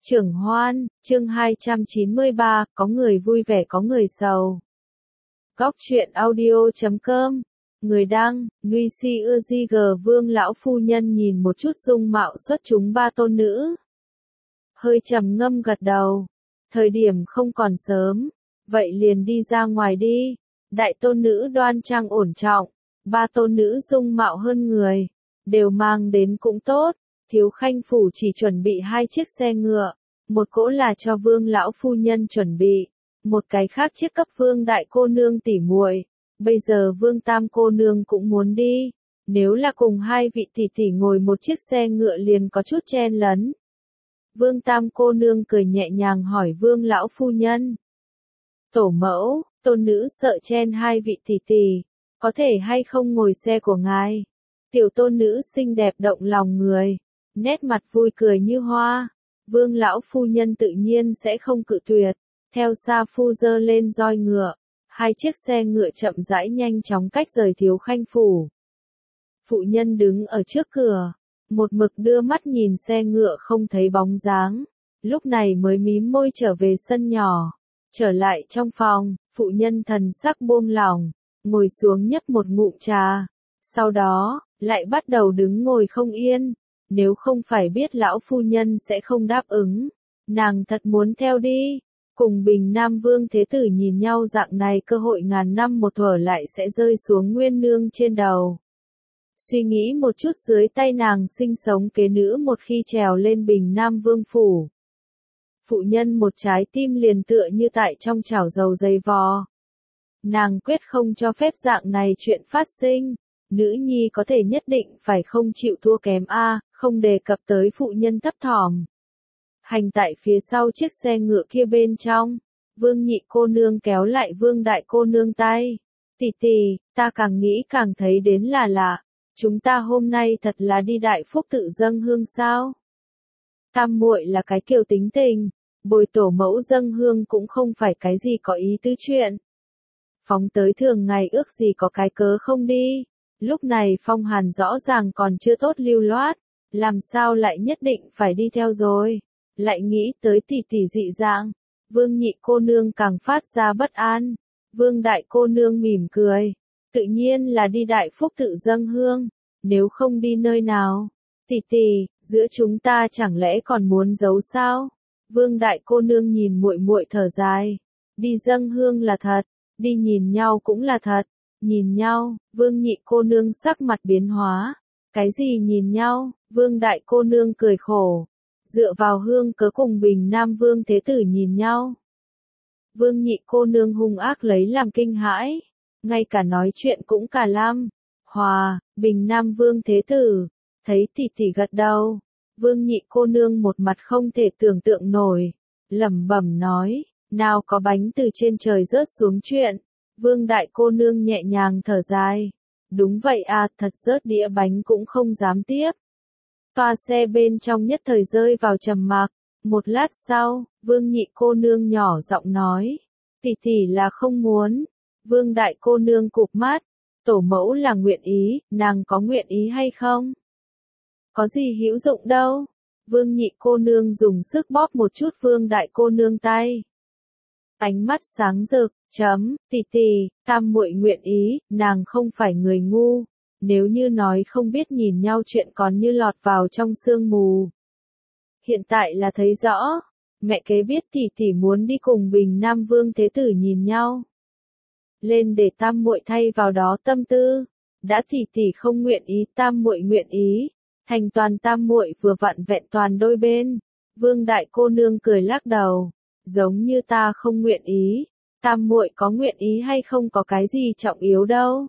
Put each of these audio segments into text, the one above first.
Trưởng Hoan, chương 293, có người vui vẻ có người sầu. Góc truyện audio.com. Người đăng, Nguy Si Ưa Di G. Vương lão phu nhân nhìn một chút dung mạo xuất chúng ba tôn nữ. Hơi trầm ngâm gật đầu. Thời điểm không còn sớm, vậy liền đi ra ngoài đi. Đại tôn nữ đoan trang ổn trọng, ba tôn nữ dung mạo hơn người, đều mang đến cũng tốt. Thiếu khanh phủ chỉ chuẩn bị 2 chiếc xe ngựa, một cỗ là cho Vương lão phu nhân chuẩn bị, một cái khác chiếc cấp Vương đại cô nương tỉ muội. Bây giờ Vương tam cô nương cũng muốn đi, nếu là cùng 2 vị tỷ tỷ ngồi một chiếc xe ngựa liền có chút chen lấn. Vương tam cô nương cười nhẹ nhàng hỏi Vương lão phu nhân: Tổ mẫu, tôn nữ sợ chen 2 vị tỷ tỷ, có thể hay không ngồi xe của ngài? Tiểu tôn nữ xinh đẹp động lòng người, nét mặt vui cười như hoa. Vương lão phu nhân tự nhiên sẽ không cự tuyệt, theo Sa Phu giơ lên roi ngựa, 2 chiếc xe ngựa chậm rãi nhanh chóng cách rời thiếu khanh phủ. Phụ nhân đứng ở trước cửa, một mực đưa mắt nhìn xe ngựa không thấy bóng dáng, lúc này mới mím môi trở về sân nhỏ. Trở lại trong phòng, phụ nhân thần sắc buông lỏng, ngồi xuống nhấp một ngụm trà, sau đó lại bắt đầu đứng ngồi không yên. Nếu không phải biết lão phu nhân sẽ không đáp ứng, nàng thật muốn theo đi. Cùng Bình Nam Vương Thế Tử nhìn nhau dạng này cơ hội ngàn năm một thuở lại sẽ rơi xuống Nguyên Nương trên đầu. Suy nghĩ một chút dưới tay nàng sinh sống kế nữ một khi trèo lên Bình Nam Vương phủ. Phụ nhân một trái tim liền tựa như tại trong chảo dầu dày vò. Nàng quyết không cho phép dạng này chuyện phát sinh. Nữ nhi có thể nhất định phải không chịu thua kém a, không đề cập tới phụ nhân thấp thỏm. Hành tại phía sau chiếc xe ngựa kia bên trong, Vương nhị cô nương kéo lại Vương đại cô nương tay. Tỷ tỷ, ta càng nghĩ càng thấy đến là lạ, chúng ta hôm nay thật là đi Đại Phúc tự dâng hương sao? Tam muội là cái kiểu tính tình, bồi tổ mẫu dâng hương cũng không phải cái gì có ý tứ chuyện. Phóng tới thường ngày ước gì có cái cớ không đi. Lúc này phong hàn rõ ràng còn chưa tốt lưu loát, làm sao lại nhất định phải đi theo rồi, lại nghĩ tới tỷ tỷ dị dạng, Vương nhị cô nương càng phát ra bất an. Vương đại cô nương mỉm cười, tự nhiên là đi Đại Phúc tự dâng hương, nếu không đi nơi nào? Tỷ tỷ, giữa chúng ta chẳng lẽ còn muốn giấu sao? Vương đại cô nương nhìn muội muội thở dài, đi dâng hương là thật, đi nhìn nhau cũng là thật. Nhìn nhau, Vương nhị cô nương sắc mặt biến hóa. Cái gì nhìn nhau? Vương đại cô nương cười khổ. Dựa vào hương cớ cùng Bình Nam Vương Thế Tử nhìn nhau. Vương nhị cô nương hung ác lấy làm kinh hãi. Ngay cả nói chuyện cũng cả lăm. Hòa, Bình Nam Vương Thế Tử. Thấy tỷ tỷ gật đầu. Vương nhị cô nương một mặt không thể tưởng tượng nổi. Lẩm bẩm nói, nào có bánh từ trên trời rớt xuống chuyện. Vương đại cô nương nhẹ nhàng thở dài. Đúng vậy à, thật rớt đĩa bánh cũng không dám tiếp. Toa xe bên trong nhất thời rơi vào trầm mặc. Một lát sau, Vương nhị cô nương nhỏ giọng nói. Tỷ tỷ là không muốn. Vương đại cô nương cụp mắt. Tổ mẫu là nguyện ý, nàng có nguyện ý hay không? Có gì hữu dụng đâu. Vương nhị cô nương dùng sức bóp một chút Vương đại cô nương tay. Ánh mắt sáng rực. Tỷ tỷ, tam muội nguyện ý, nàng không phải người ngu, nếu như nói không biết nhìn nhau chuyện còn như lọt vào trong sương mù. Hiện tại là thấy rõ, mẹ kế biết tỷ tỷ muốn đi cùng Bình Nam Vương Thế Tử nhìn nhau. Lên để tam muội thay vào đó tâm tư, đã tỷ tỷ không nguyện ý tam muội nguyện ý, thành toàn tam muội vừa vặn vẹn toàn đôi bên. Vương đại cô nương cười lắc đầu, giống như ta không nguyện ý. Tam muội có nguyện ý hay không có cái gì trọng yếu đâu.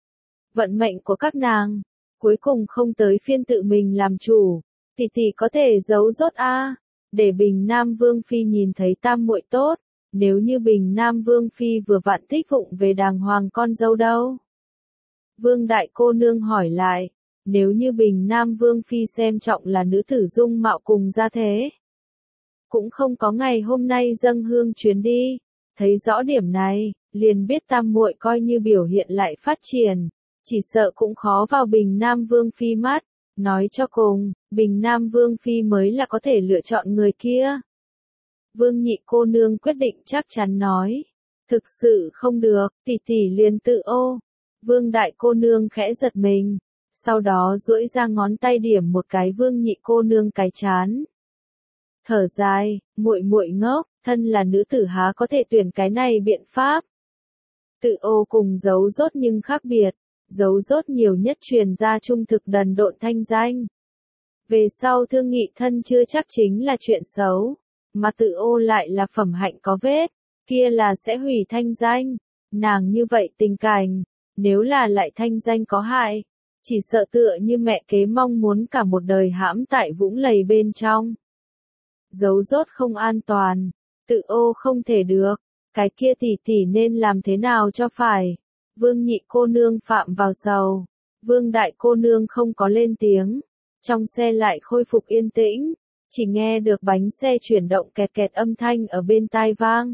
Vận mệnh của các nàng, cuối cùng không tới phiên tự mình làm chủ, tỷ tỷ có thể giấu rốt a, để Bình Nam Vương Phi nhìn thấy tam muội tốt, nếu như Bình Nam Vương Phi vừa vặn thích vụng về đàng hoàng con dâu đâu. Vương đại cô nương hỏi lại, nếu như Bình Nam Vương Phi xem trọng là nữ tử dung mạo cùng gia thế, cũng không có ngày hôm nay dâng hương chuyến đi. Thấy rõ điểm này, liền biết tam muội coi như biểu hiện lại phát triển, chỉ sợ cũng khó vào Bình Nam Vương Phi mắt. Nói cho cùng, Bình Nam Vương Phi mới là có thể lựa chọn người kia. Vương Nhị cô nương quyết định chắc chắn nói. Thực sự không được, tỷ tỷ liền tự ô. Vương Đại cô nương khẽ giật mình. Sau đó duỗi ra ngón tay điểm một cái Vương Nhị cô nương cái trán. Thở dài, muội muội ngốc, thân là nữ tử há có thể tuyển cái này biện pháp. Tự ô cùng giấu rốt nhưng khác biệt, giấu rốt nhiều nhất truyền ra trung thực đần độn thanh danh. Về sau thương nghị thân chưa chắc chính là chuyện xấu, mà tự ô lại là phẩm hạnh có vết, kia là sẽ hủy thanh danh. Nàng như vậy tình cảnh, nếu là lại thanh danh có hại, chỉ sợ tựa như mẹ kế mong muốn cả một đời hãm tại vũng lầy bên trong. Giấu rốt không an toàn, tự ô không thể được, cái kia tỷ tỷ nên làm thế nào cho phải. Vương Nhị cô nương phạm vào sầu, Vương Đại cô nương không có lên tiếng, trong xe lại khôi phục yên tĩnh, chỉ nghe được bánh xe chuyển động kẹt kẹt âm thanh ở bên tai vang.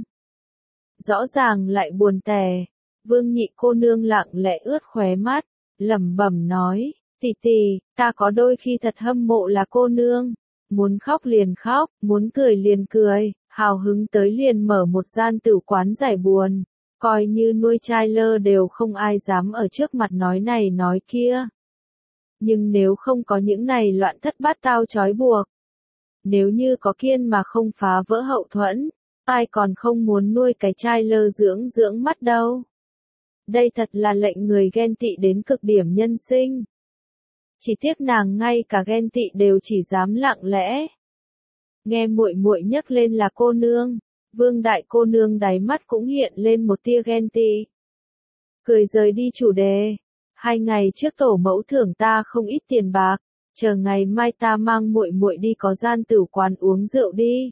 Rõ ràng lại buồn tẻ, Vương Nhị cô nương lặng lẽ ướt khóe mắt, lẩm bẩm nói, tỷ tỷ, ta có đôi khi thật hâm mộ là cô nương. Muốn khóc liền khóc, muốn cười liền cười, hào hứng tới liền mở một gian tử quán giải buồn, coi như nuôi trai lơ đều không ai dám ở trước mặt nói này nói kia. Nhưng nếu không có những này loạn thất bát tao trói buộc, nếu như có kiên mà không phá vỡ hậu thuẫn, ai còn không muốn nuôi cái trai lơ dưỡng dưỡng mắt đâu. Đây thật là lệnh người ghen tị đến cực điểm nhân sinh. Chỉ tiếc nàng ngay cả ghen tị đều chỉ dám lặng lẽ. Nghe muội muội nhắc lên là cô nương, Vương Đại cô nương đáy mắt cũng hiện lên một tia ghen tị. Cười rời đi chủ đề, 2 ngày trước tổ mẫu thưởng ta không ít tiền bạc, chờ ngày mai ta mang muội muội đi có gian tử quán uống rượu đi.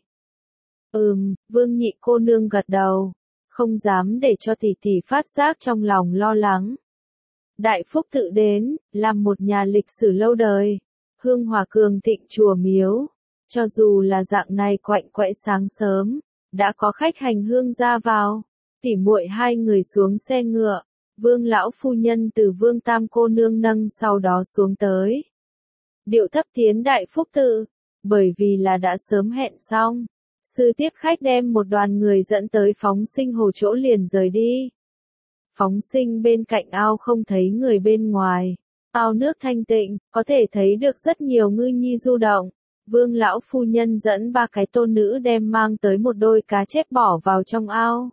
Vương Nhị cô nương gật đầu, không dám để cho tỷ tỷ phát giác trong lòng lo lắng. Đại phúc tự đến, làm một nhà lịch sử lâu đời, hương hòa cường thịnh chùa miếu, cho dù là dạng này quạnh quẽ sáng sớm, đã có khách hành hương ra vào, tỉ muội 2 người xuống xe ngựa, Vương lão phu nhân từ Vương Tam cô nương nâng sau đó xuống tới. Điệu thấp tiến đại phúc tự, bởi vì là đã sớm hẹn xong, sư tiếp khách đem một đoàn người dẫn tới phóng sinh hồ chỗ liền rời đi. Phóng sinh bên cạnh ao không thấy người bên ngoài, ao nước thanh tịnh, có thể thấy được rất nhiều ngư nhi du động. Vương lão phu nhân dẫn 3 cái tôn nữ đem mang tới một đôi cá chép bỏ vào trong ao.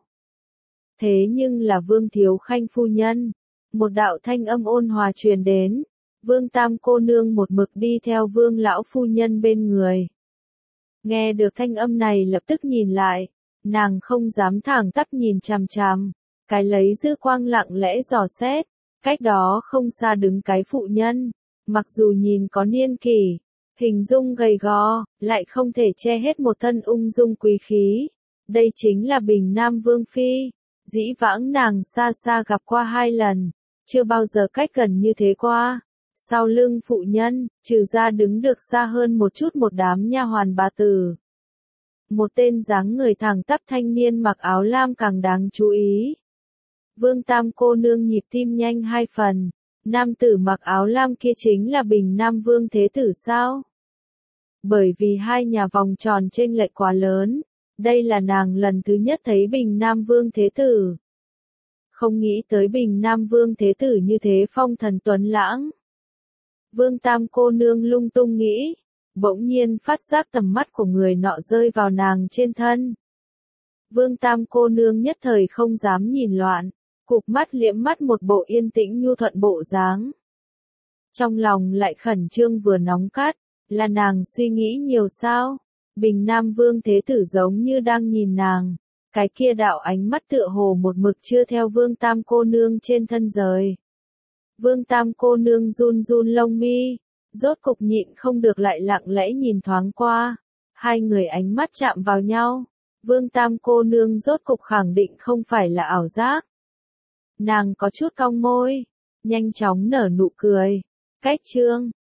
Thế nhưng là Vương Thiếu Khanh phu nhân, một đạo thanh âm ôn hòa truyền đến, Vương Tam cô nương một mực đi theo Vương lão phu nhân bên người. Nghe được thanh âm này lập tức nhìn lại, nàng không dám thẳng tắp nhìn chằm chằm. Cái lấy dư quang lặng lẽ dò xét, cách đó không xa đứng cái phụ nhân, mặc dù nhìn có niên kỷ, hình dung gầy gò, lại không thể che hết một thân ung dung quý khí. Đây chính là Bình Nam Vương Phi, dĩ vãng nàng xa xa gặp qua 2 lần, chưa bao giờ cách gần như thế qua. Sau lưng phụ nhân, trừ ra đứng được xa hơn một chút một đám nha hoàn bà tử. Một tên dáng người thẳng tắp thanh niên mặc áo lam càng đáng chú ý. Vương Tam cô nương nhịp tim nhanh 2 phần, nam tử mặc áo lam kia chính là Bình Nam Vương Thế Tử sao? Bởi vì 2 nhà vòng tròn chênh lệch quá lớn, đây là nàng lần thứ nhất thấy Bình Nam Vương Thế Tử. Không nghĩ tới Bình Nam Vương Thế Tử như thế phong thần tuấn lãng. Vương Tam cô nương lung tung nghĩ, bỗng nhiên phát giác tầm mắt của người nọ rơi vào nàng trên thân. Vương Tam cô nương nhất thời không dám nhìn loạn, cụp mắt liễm mắt một bộ yên tĩnh nhu thuận bộ dáng. Trong lòng lại khẩn trương vừa nóng cắt, là nàng suy nghĩ nhiều sao? Bình Nam Vương Thế Tử giống như đang nhìn nàng, cái kia đạo ánh mắt tựa hồ một mực chưa theo Vương Tam cô nương trên thân rời. Vương Tam cô nương run run lông mi, rốt cục nhịn không được lại lặng lẽ nhìn thoáng qua. 2 người ánh mắt chạm vào nhau, Vương Tam cô nương rốt cục khẳng định không phải là ảo giác. Nàng có chút cong môi, nhanh chóng nở nụ cười. Cách chương